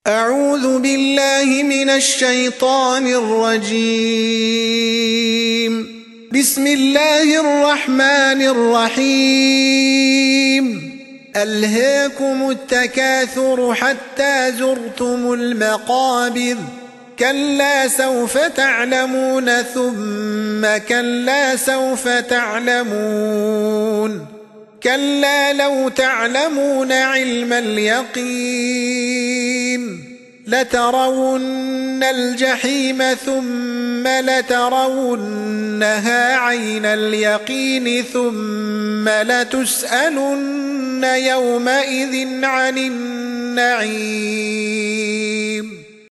أعوذ بالله من الشيطان الرجيم. بسم الله الرحمن الرحيم. ألهاكم التكاثر حتى زرتم المقابر، كلا سوف تعلمون ثم كلا سوف تعلمون، كلا لو تعلمون علم اليقين لترون الجحيم ثم لترونها عين اليقين ثم لتسألن يومئذ عن النعيم.